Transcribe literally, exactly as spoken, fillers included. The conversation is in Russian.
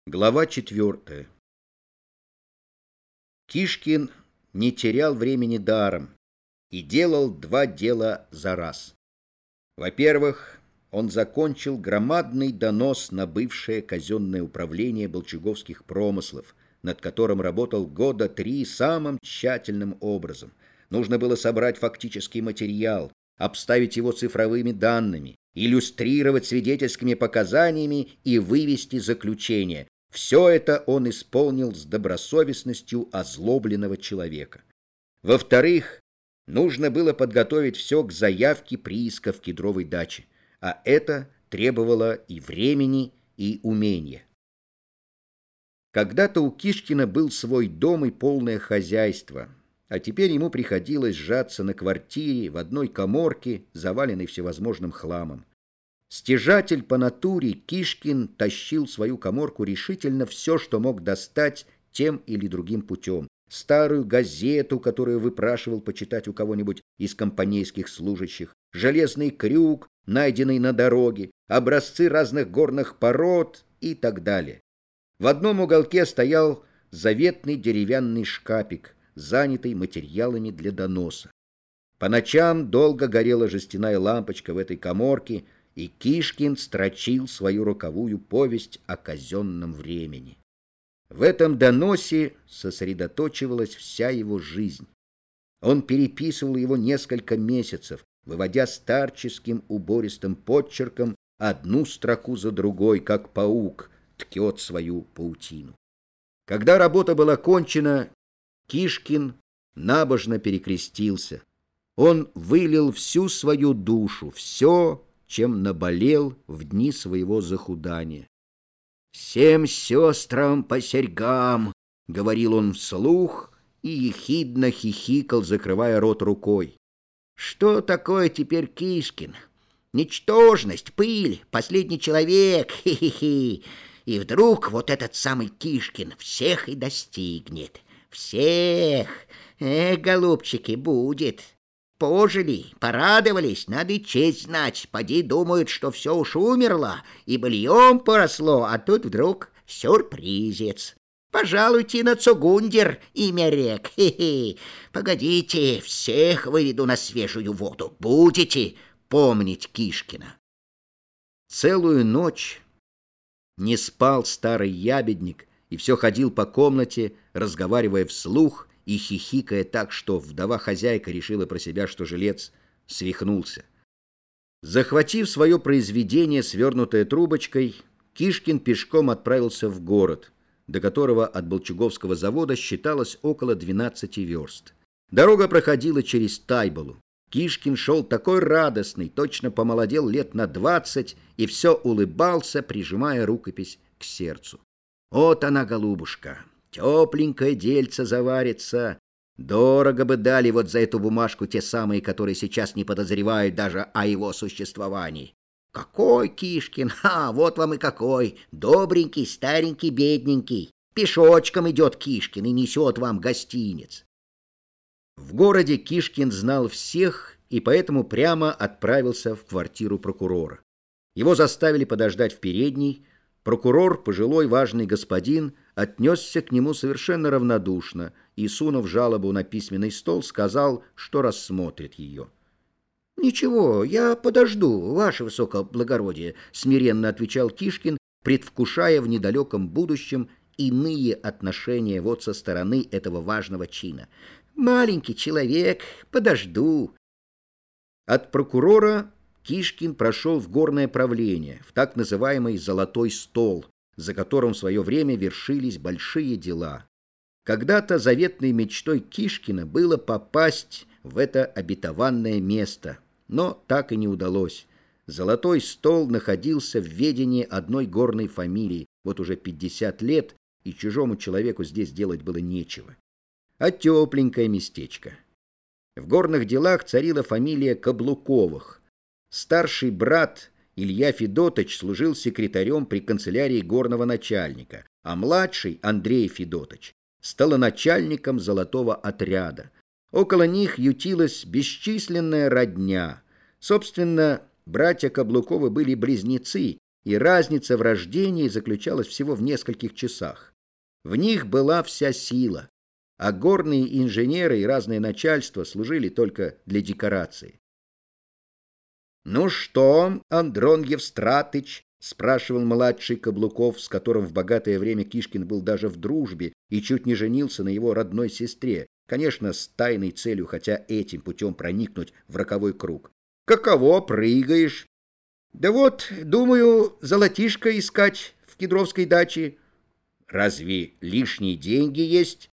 Глава четвертая. Кишкин не терял времени даром и делал два дела за раз. Во-первых, он закончил громадный донос на бывшее казенное управление Болчуговских промыслов, над которым работал года три самым тщательным образом. Нужно было собрать фактический материал, обставить его цифровыми данными, иллюстрировать свидетельскими показаниями и вывести заключение. Все это он исполнил с добросовестностью озлобленного человека. Во-вторых, нужно было подготовить все к заявке прииска в кедровой даче, а это требовало и времени, и умения. Когда-то у Кишкина был свой дом и полное хозяйство, а теперь ему приходилось сжаться на квартире в одной каморке, заваленной всевозможным хламом. Стяжатель по натуре, Кишкин тащил в свою каморку решительно все, что мог достать тем или другим путем. Старую газету, которую выпрашивал почитать у кого-нибудь из компанейских служащих, железный крюк, найденный на дороге, образцы разных горных пород и так далее. В одном уголке стоял заветный деревянный шкапик, занятый материалами для доноса. По ночам долго горела жестяная лампочка в этой каморке, и Кишкин строчил свою роковую повесть о казенном времени. В этом доносе сосредоточивалась вся его жизнь. Он переписывал его несколько месяцев, выводя старческим убористым подчерком одну строку за другой, как паук ткет свою паутину. Когда работа была кончена, Кишкин набожно перекрестился. Он вылил всю свою душу, все, чем наболел в дни своего захудания. «Всем сестрам по серьгам!» — говорил он вслух и ехидно хихикал, закрывая рот рукой. «Что такое теперь Кишкин? Ничтожность, пыль, последний человек, хи-хи-хи! И вдруг вот этот самый Кишкин всех и достигнет. Всех! Эх, голубчики, будет!» Пожили, порадовались, надо и честь знать. Поди думают, что все уж умерло и быльем поросло, а тут вдруг сюрпризец. Пожалуйте на Цугундер, имя рек. Хе-хе. Погодите, всех выведу на свежую воду. Будете помнить Кишкина. Целую ночь не спал старый ябедник и все ходил по комнате, разговаривая вслух и хихикая так, что вдова-хозяйка решила про себя, что жилец свихнулся. Захватив свое произведение, свернутое трубочкой, Кишкин пешком отправился в город, до которого от Болчуговского завода считалось около двенадцати верст. Дорога проходила через Тайболу. Кишкин шел такой радостный, точно помолодел лет на двадцать, и все улыбался, прижимая рукопись к сердцу. Вот она, голубушка! Тепленькое дельце заварится. Дорого бы дали вот за эту бумажку те самые, которые сейчас не подозревают даже о его существовании. Какой Кишкин? А, вот вам и какой. Добренький, старенький, бедненький. Пешочком идет Кишкин и несет вам гостиниц. В городе Кишкин знал всех и поэтому прямо отправился в квартиру прокурора. Его заставили подождать в передней. Прокурор, пожилой важный господин, отнесся к нему совершенно равнодушно и, сунув жалобу на письменный стол, сказал, что рассмотрит ее. «Ничего, я подожду, ваше высокоблагородие», — смиренно отвечал Кишкин, предвкушая в недалеком будущем иные отношения вот со стороны этого важного чина. «Маленький человек, подожду». От прокурора Кишкин прошел в горное правление, в так называемый «золотой стол», за которым в свое время вершились большие дела. Когда-то заветной мечтой Кишкина было попасть в это обетованное место, но так и не удалось. Золотой стол находился в ведении одной горной фамилии вот уже пятьдесят лет, и чужому человеку здесь делать было нечего. А тепленькое местечко. В горных делах царила фамилия Каблуковых. Старший брат Илья Федотыч служил секретарем при канцелярии горного начальника, а младший Андрей Федотыч стал начальником золотого отряда. Около них ютилась бесчисленная родня. Собственно, братья Каблуковы были близнецы, и разница в рождении заключалась всего в нескольких часах. В них была вся сила, а горные инженеры и разное начальство служили только для декорации. «Ну что, Андрон Евстратыч?» — спрашивал младший Каблуков, с которым в богатое время Кишкин был даже в дружбе и чуть не женился на его родной сестре, конечно, с тайной целью, хотя этим путем проникнуть в роковой круг. «Каково прыгаешь?» «Да вот, думаю, золотишко искать в Кедровской даче». «Разве лишние деньги есть?»